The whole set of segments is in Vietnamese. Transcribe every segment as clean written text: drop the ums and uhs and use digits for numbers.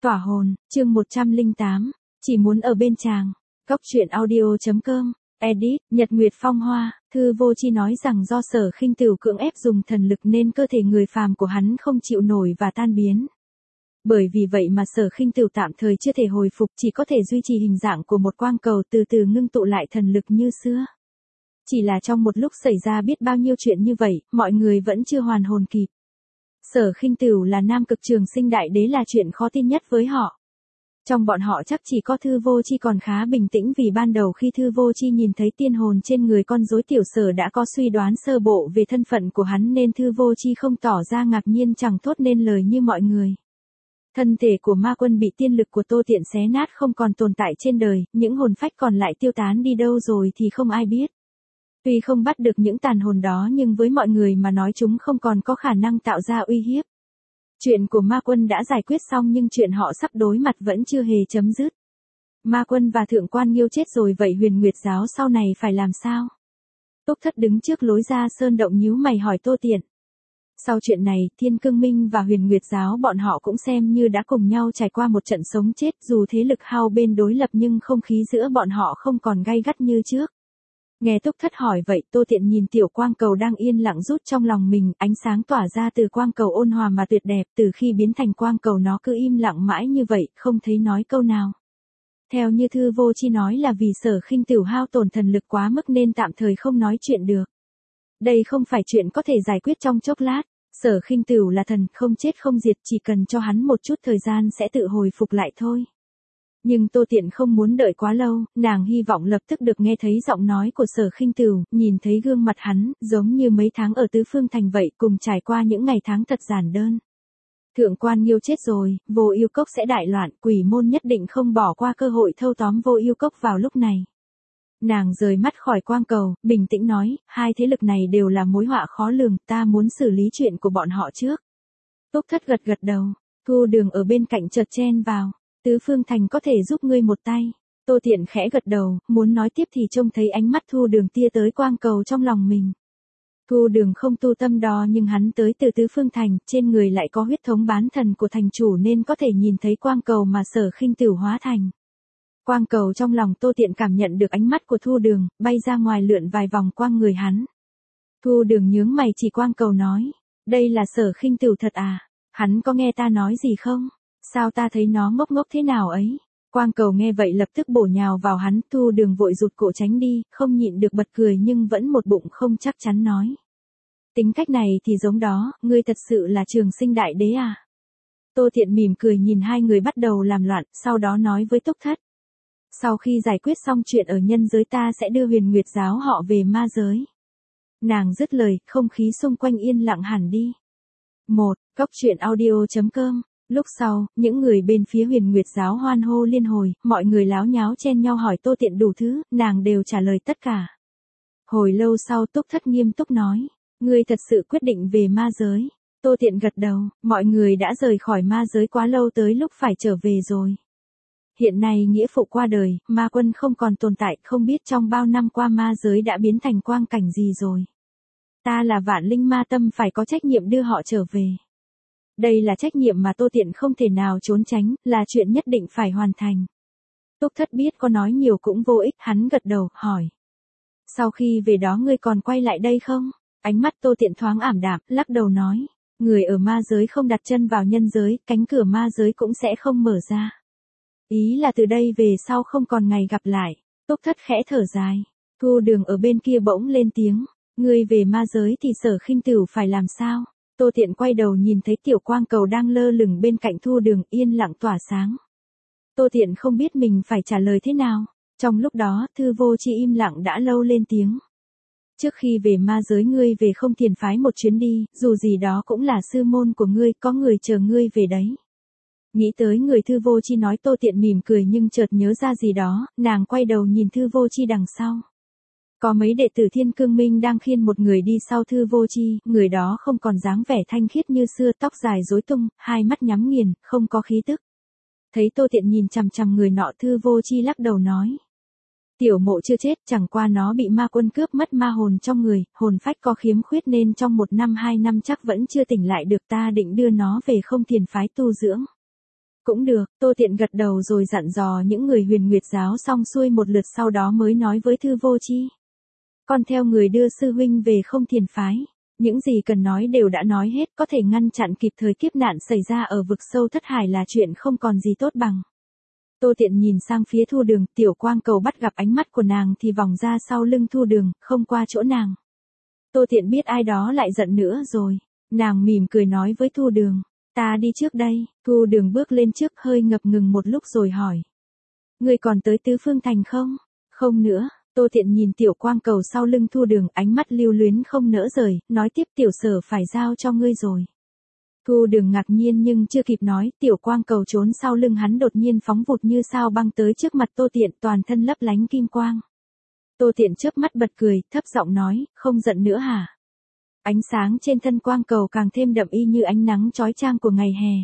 Tỏa hồn, chương 108, chỉ muốn ở bên chàng. Góc truyện audio.com, edit, Nhật Nguyệt Phong Hoa, Thư Vô Chi nói rằng do Sở Khinh Tửu cưỡng ép dùng thần lực nên cơ thể người phàm của hắn không chịu nổi và tan biến. Bởi vì vậy mà Sở Khinh Tửu tạm thời chưa thể hồi phục, chỉ có thể duy trì hình dạng của một quang cầu từ từ ngưng tụ lại thần lực như xưa. Chỉ là trong một lúc xảy ra biết bao nhiêu chuyện như vậy, mọi người vẫn chưa hoàn hồn kịp. Sở Khinh Tửu là nam cực trường sinh đại đế là chuyện khó tin nhất với họ. Trong bọn họ chắc chỉ có Thư Vô Chi còn khá bình tĩnh vì ban đầu khi Thư Vô Chi nhìn thấy tiên hồn trên người con rối tiểu Sở đã có suy đoán sơ bộ về thân phận của hắn nên Thư Vô Chi không tỏ ra ngạc nhiên chẳng thốt nên lời như mọi người. Thân thể của ma quân bị tiên lực của Tô Tiện xé nát không còn tồn tại trên đời, những hồn phách còn lại tiêu tán đi đâu rồi thì không ai biết. Tuy không bắt được những tàn hồn đó nhưng với mọi người mà nói chúng không còn có khả năng tạo ra uy hiếp. Chuyện của ma quân đã giải quyết xong nhưng chuyện họ sắp đối mặt vẫn chưa hề chấm dứt. Ma quân và Thượng Quan Nghiêu chết rồi vậy Huyền Nguyệt giáo sau này phải làm sao? Túc Thất đứng trước lối ra sơn động nhíu mày hỏi Tô Tiện. Sau chuyện này, Thiên Cương Minh và Huyền Nguyệt giáo bọn họ cũng xem như đã cùng nhau trải qua một trận sống chết dù thế lực hao bên đối lập nhưng không khí giữa bọn họ không còn gay gắt như trước. Nghe Túc Thất hỏi vậy Tô Tiện nhìn tiểu quang cầu đang yên lặng rút trong lòng mình, ánh sáng tỏa ra từ quang cầu ôn hòa mà tuyệt đẹp, từ khi biến thành quang cầu nó cứ im lặng mãi như vậy, không thấy nói câu nào. Theo như Thư Vô Chi nói là vì Sở Khinh Tửu hao tổn thần lực quá mức nên tạm thời không nói chuyện được. Đây không phải chuyện có thể giải quyết trong chốc lát, Sở Khinh Tửu là thần, không chết không diệt, chỉ cần cho hắn một chút thời gian sẽ tự hồi phục lại thôi. Nhưng Tô Tiện không muốn đợi quá lâu, nàng hy vọng lập tức được nghe thấy giọng nói của Sở Khinh Tửu, nhìn thấy gương mặt hắn, giống như mấy tháng ở Tứ Phương Thành vậy, cùng trải qua những ngày tháng thật giản đơn. Thượng Quan Nghiêu chết rồi, Vô Ưu Cốc sẽ đại loạn, Quỷ môn nhất định không bỏ qua cơ hội thâu tóm Vô Ưu Cốc vào lúc này. Nàng rời mắt khỏi quang cầu, bình tĩnh nói, hai thế lực này đều là mối họa khó lường, ta muốn xử lý chuyện của bọn họ trước. Túc Thất gật gật đầu, Thu Đường ở bên cạnh chợt chen vào. Tứ Phương Thành có thể giúp ngươi một tay. Tô Tiện khẽ gật đầu, muốn nói tiếp thì trông thấy ánh mắt Thu Đường tia tới quang cầu trong lòng mình. Thu Đường không tu tâm đo nhưng hắn tới từ Tứ Phương Thành, trên người lại có huyết thống bán thần của thành chủ nên có thể nhìn thấy quang cầu mà Sở Khinh Tửu hóa thành. Quang cầu trong lòng Tô Tiện cảm nhận được ánh mắt của Thu Đường, bay ra ngoài lượn vài vòng quang người hắn. Thu Đường nhướng mày chỉ quang cầu nói, đây là Sở Khinh Tửu thật à, hắn có nghe ta nói gì không? Sao ta thấy nó ngốc ngốc thế nào ấy? Quang cầu nghe vậy lập tức bổ nhào vào hắn, Thu Đường vội rụt cổ tránh đi, không nhịn được bật cười nhưng vẫn một bụng không chắc chắn nói. Tính cách này thì giống đó, ngươi thật sự là trường sinh đại đế à? Tô Tiện mỉm cười nhìn hai người bắt đầu làm loạn, sau đó nói với Túc Thất. Sau khi giải quyết xong chuyện ở nhân giới ta sẽ đưa Huyền Nguyệt giáo họ về ma giới. Nàng dứt lời, không khí xung quanh yên lặng hẳn đi. 1. Góc truyện audio.com. Lúc sau, những người bên phía Huyền Nguyệt giáo hoan hô liên hồi, mọi người láo nháo chen nhau hỏi Tô Tiện đủ thứ, nàng đều trả lời tất cả. Hồi lâu sau Túc Thất nghiêm túc nói, ngươi thật sự quyết định về ma giới. Tô Tiện gật đầu, mọi người đã rời khỏi ma giới quá lâu tới lúc phải trở về rồi. Hiện nay nghĩa phụ qua đời, ma quân không còn tồn tại, không biết trong bao năm qua ma giới đã biến thành quang cảnh gì rồi. Ta là Vạn Linh Ma Tâm phải có trách nhiệm đưa họ trở về. Đây là trách nhiệm mà Tô Tiện không thể nào trốn tránh, là chuyện nhất định phải hoàn thành. Túc Thất biết có nói nhiều cũng vô ích, hắn gật đầu, hỏi. Sau khi về đó ngươi còn quay lại đây không? Ánh mắt Tô Tiện thoáng ảm đạm, lắc đầu nói. Người ở ma giới không đặt chân vào nhân giới, cánh cửa ma giới cũng sẽ không mở ra. Ý là từ đây về sau không còn ngày gặp lại. Túc Thất khẽ thở dài. Thu Đường ở bên kia bỗng lên tiếng. Ngươi về ma giới thì Sở Khinh Tửu phải làm sao? Tô Tiện quay đầu nhìn thấy tiểu quang cầu đang lơ lửng bên cạnh Thu Đường yên lặng tỏa sáng. Tô Tiện không biết mình phải trả lời thế nào. Trong lúc đó Thư Vô Chi im lặng đã lâu lên tiếng. Trước khi về ma giới ngươi về không thiền phái một chuyến đi, dù gì đó cũng là sư môn của ngươi, có người chờ ngươi về đấy. Nghĩ tới người Thư Vô Chi nói Tô Tiện mỉm cười nhưng chợt nhớ ra gì đó, nàng quay đầu nhìn Thư Vô Chi đằng sau. Có mấy đệ tử Thiên Cương Minh đang khiêng một người đi sau Thư Vô Chi, người đó không còn dáng vẻ thanh khiết như xưa, tóc dài rối tung, hai mắt nhắm nghiền, không có khí tức. Thấy Tô Tiện nhìn chằm chằm người nọ Thư Vô Chi lắc đầu nói. Tiểu Mộ chưa chết, chẳng qua nó bị ma quân cướp mất ma hồn trong người, hồn phách có khiếm khuyết nên trong 1 năm 2 năm chắc vẫn chưa tỉnh lại được, ta định đưa nó về không thiền phái tu dưỡng. Cũng được, Tô Tiện gật đầu rồi dặn dò những người Huyền Nguyệt giáo xong xuôi một lượt sau đó mới nói với Thư Vô Chi. Con theo người đưa sư huynh về Không Thiền phái. Những gì cần nói đều đã nói hết, có thể ngăn chặn kịp thời kiếp nạn xảy ra ở vực sâu thất hải là chuyện không còn gì tốt bằng. Tô Tiện nhìn sang phía Thu Đường, Tiểu Quang Cầu bắt gặp ánh mắt của nàng thì vòng ra sau lưng Thu Đường, không qua chỗ nàng. Tô Tiện biết ai đó lại giận nữa rồi. Nàng mỉm cười nói với Thu Đường, ta đi trước đây. Thu Đường bước lên trước hơi ngập ngừng một lúc rồi hỏi. Ngươi còn tới Tứ Phương Thành không? Không nữa. Tô Tiện nhìn Tiểu Quang Cầu sau lưng Thu Đường, ánh mắt lưu luyến không nỡ rời, nói tiếp Tiểu Sở phải giao cho ngươi rồi. Thu Đường ngạc nhiên nhưng chưa kịp nói, Tiểu Quang Cầu trốn sau lưng hắn đột nhiên phóng vụt như sao băng tới trước mặt Tô Tiện, toàn thân lấp lánh kim quang. Tô Tiện chớp mắt bật cười, thấp giọng nói, không giận nữa hả? Ánh sáng trên thân Quang Cầu càng thêm đậm y như ánh nắng chói chang của ngày hè.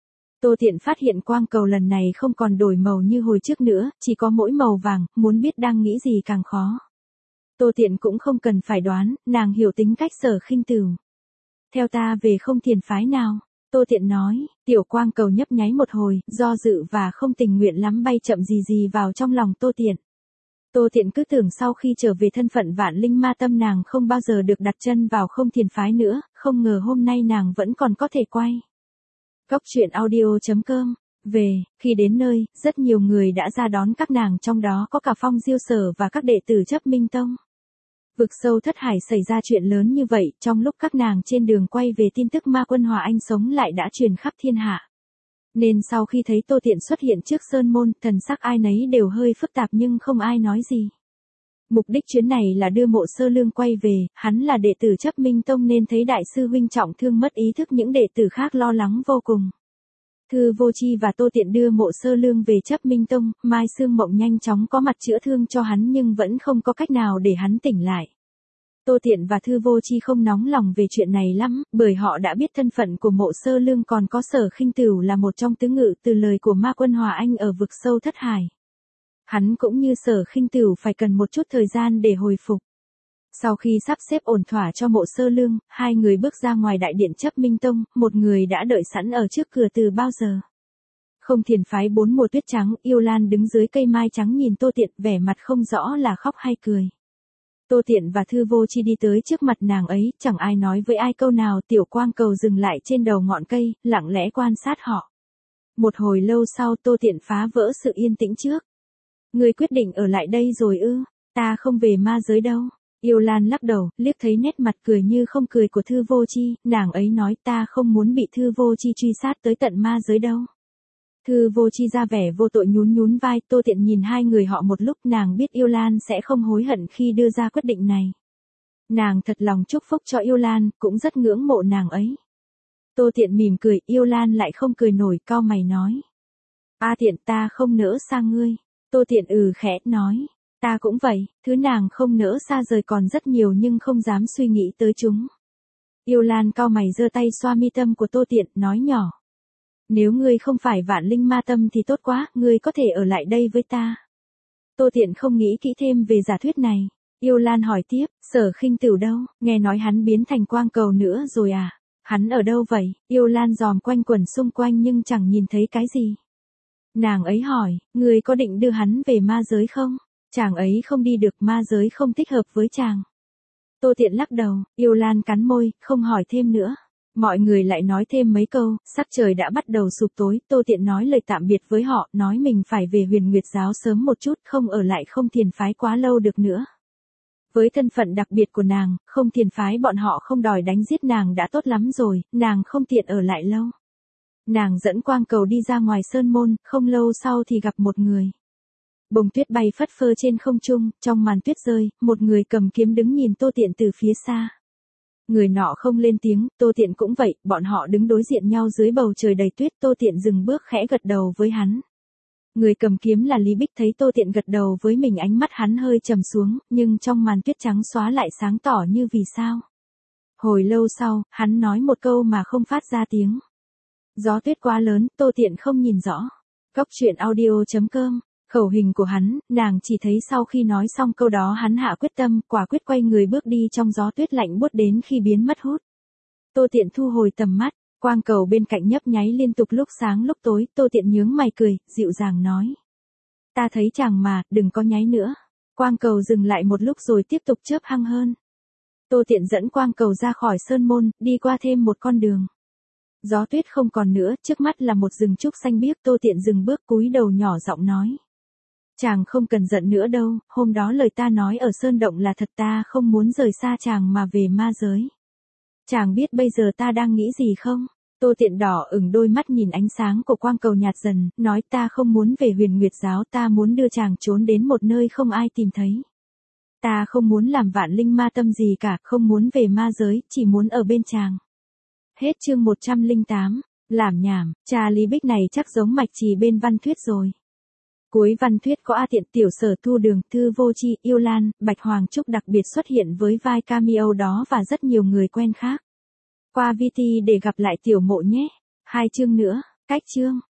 Tô Tiện phát hiện Quang Cầu lần này không còn đổi màu như hồi trước nữa, chỉ có mỗi màu vàng, muốn biết đang nghĩ gì càng khó. Tô Tiện cũng không cần phải đoán, nàng hiểu tính cách Sở Khinh Tửu. Theo ta về Không Thiền phái nào? Tô Tiện nói. Tiểu Quang Cầu nhấp nháy một hồi, do dự và không tình nguyện lắm bay chậm gì vào trong lòng Tô Tiện. Tô Tiện cứ tưởng sau khi trở về thân phận Vạn Linh Ma Tâm nàng không bao giờ được đặt chân vào Không Thiền phái nữa, không ngờ hôm nay nàng vẫn còn có thể quay. Góc truyện audio.com. Về, khi đến nơi, rất nhiều người đã ra đón các nàng, trong đó có cả Phong Diêu Sở và các đệ tử Chấp Minh Tông. Vực sâu thất hải xảy ra chuyện lớn như vậy, trong lúc các nàng trên đường quay về tin tức Ma Quân Hòa Anh sống lại đã truyền khắp thiên hạ. Nên sau khi thấy Tô Tiện xuất hiện trước sơn môn, thần sắc ai nấy đều hơi phức tạp nhưng không ai nói gì. Mục đích chuyến này là đưa Mộ Sơ Lương quay về, hắn là đệ tử Chấp Minh Tông nên thấy đại sư huynh trọng thương mất ý thức, những đệ tử khác lo lắng vô cùng. Thư Vô Chi và Tô Tiện đưa Mộ Sơ Lương về Chấp Minh Tông, Mai Sương Mộng nhanh chóng có mặt chữa thương cho hắn nhưng vẫn không có cách nào để hắn tỉnh lại. Tô Tiện và Thư Vô Chi không nóng lòng về chuyện này lắm, bởi họ đã biết thân phận của Mộ Sơ Lương, còn có Sở Khinh Tửu là một trong tứ ngự từ lời của Ma Quân Hòa Anh ở vực sâu thất hải. Hắn cũng như Sở Khinh Tửu phải cần một chút thời gian để hồi phục. Sau khi sắp xếp ổn thỏa cho Mộ Sơ Lương, hai người bước ra ngoài đại điện Chấp Minh Tông, một người đã đợi sẵn ở trước cửa từ bao giờ. Không Thiền phái 4 mùa tuyết trắng, Yêu Lan đứng dưới cây mai trắng nhìn Tô Tiện, vẻ mặt không rõ là khóc hay cười. Tô Tiện và Thư Vô Chi đi tới trước mặt nàng ấy, chẳng ai nói với ai câu nào. Tiểu Quang Cầu dừng lại trên đầu ngọn cây, lặng lẽ quan sát họ. Một hồi lâu sau Tô Tiện phá vỡ sự yên tĩnh trước. Ngươi quyết định ở lại đây rồi ư? Ta không về ma giới đâu. Yêu Lan lắc đầu, liếc thấy nét mặt cười như không cười của Thư Vô Chi, nàng ấy nói ta không muốn bị Thư Vô Chi truy sát tới tận ma giới đâu. Thư Vô Chi ra vẻ vô tội nhún vai. Tô Tiện nhìn hai người họ một lúc, nàng biết Yêu Lan sẽ không hối hận khi đưa ra quyết định này. Nàng thật lòng chúc phúc cho Yêu Lan, cũng rất ngưỡng mộ nàng ấy. Tô Tiện mỉm cười, Yêu Lan lại không cười nổi, cau mày nói. A Tiện, ta không nỡ xa ngươi. Tô Tiện khẽ nói. Ta cũng vậy, thứ nàng không nỡ xa rời còn rất nhiều nhưng không dám suy nghĩ tới chúng. Yêu Lan cau mày giơ tay xoa mi tâm của Tô Tiện, nói nhỏ. Nếu ngươi không phải Vạn Linh Ma Tâm thì tốt quá, ngươi có thể ở lại đây với ta. Tô Tiện không nghĩ kỹ thêm về giả thuyết này. Yêu Lan hỏi tiếp, Sở Khinh Tửu đâu, nghe nói hắn biến thành Quang Cầu nữa rồi à? Hắn ở đâu vậy? Yêu Lan dòm quanh quẩn xung quanh nhưng chẳng nhìn thấy cái gì. Nàng ấy hỏi, ngươi có định đưa hắn về ma giới không? Chàng ấy không đi được, ma giới không thích hợp với chàng. Tô Tiện lắc đầu, Yêu Lan cắn môi, không hỏi thêm nữa. Mọi người lại nói thêm mấy câu, sắc trời đã bắt đầu sụp tối, Tô Tiện nói lời tạm biệt với họ, nói mình phải về Huyền Nguyệt giáo sớm một chút, không ở lại Không Thiền phái quá lâu được nữa. Với thân phận đặc biệt của nàng, Không Thiền phái bọn họ không đòi đánh giết nàng đã tốt lắm rồi, nàng không tiện ở lại lâu. Nàng dẫn Quang Cầu đi ra ngoài sơn môn, không lâu sau thì gặp một người. Bông tuyết bay phất phơ trên không trung, trong màn tuyết rơi, một người cầm kiếm đứng nhìn Tô Tiện từ phía xa. Người nọ không lên tiếng, Tô Tiện cũng vậy, bọn họ đứng đối diện nhau dưới bầu trời đầy tuyết. Tô Tiện dừng bước khẽ gật đầu với hắn. Người cầm kiếm là Lý Bích, thấy Tô Tiện gật đầu với mình ánh mắt hắn hơi trầm xuống, nhưng trong màn tuyết trắng xóa lại sáng tỏ như vì sao. Hồi lâu sau, hắn nói một câu mà không phát ra tiếng. Gió tuyết quá lớn, Tô Tiện không nhìn rõ. Góc truyện audio.com. Khẩu hình của hắn, nàng chỉ thấy sau khi nói xong câu đó hắn hạ quyết tâm, quả quyết quay người bước đi trong gió tuyết lạnh buốt đến khi biến mất hút. Tô Tiện thu hồi tầm mắt, Quang cầu bên cạnh nhấp nháy liên tục lúc sáng lúc tối, Tô Tiện nhướng mày cười, dịu dàng nói. Ta thấy chàng mà, đừng có nháy nữa. Quang cầu dừng lại một lúc rồi tiếp tục chớp hăng hơn. Tô Tiện dẫn quang cầu ra khỏi sơn môn, đi qua thêm một con đường. Gió tuyết không còn nữa, trước mắt là một rừng trúc xanh biếc. Tô Tiện dừng bước cúi đầu nhỏ giọng nói. Chàng không cần giận nữa đâu, hôm đó lời ta nói ở sơn động là thật, ta không muốn rời xa chàng mà về ma giới. Chàng biết bây giờ ta đang nghĩ gì không? Tô Tiện đỏ ửng đôi mắt nhìn ánh sáng của quang cầu nhạt dần, nói ta không muốn về Huyền Nguyệt giáo, ta muốn đưa chàng trốn đến một nơi không ai tìm thấy. Ta không muốn làm vạn linh ma tâm gì cả, không muốn về ma giới, chỉ muốn ở bên chàng. Hết chương 108, làm nhảm, cha Lý Bích này chắc giống mạch trì bên văn thuyết rồi. Cuối văn thuyết có A Tiện, Tiểu Sở, Thu Đường, Thư Vô Chi, Yêu Lan, Bạch Hoàng Trúc đặc biệt xuất hiện với vai cameo đó và rất nhiều người quen khác. Qua VT để gặp lại Tiểu Mộ nhé. 2 chương nữa, cách chương.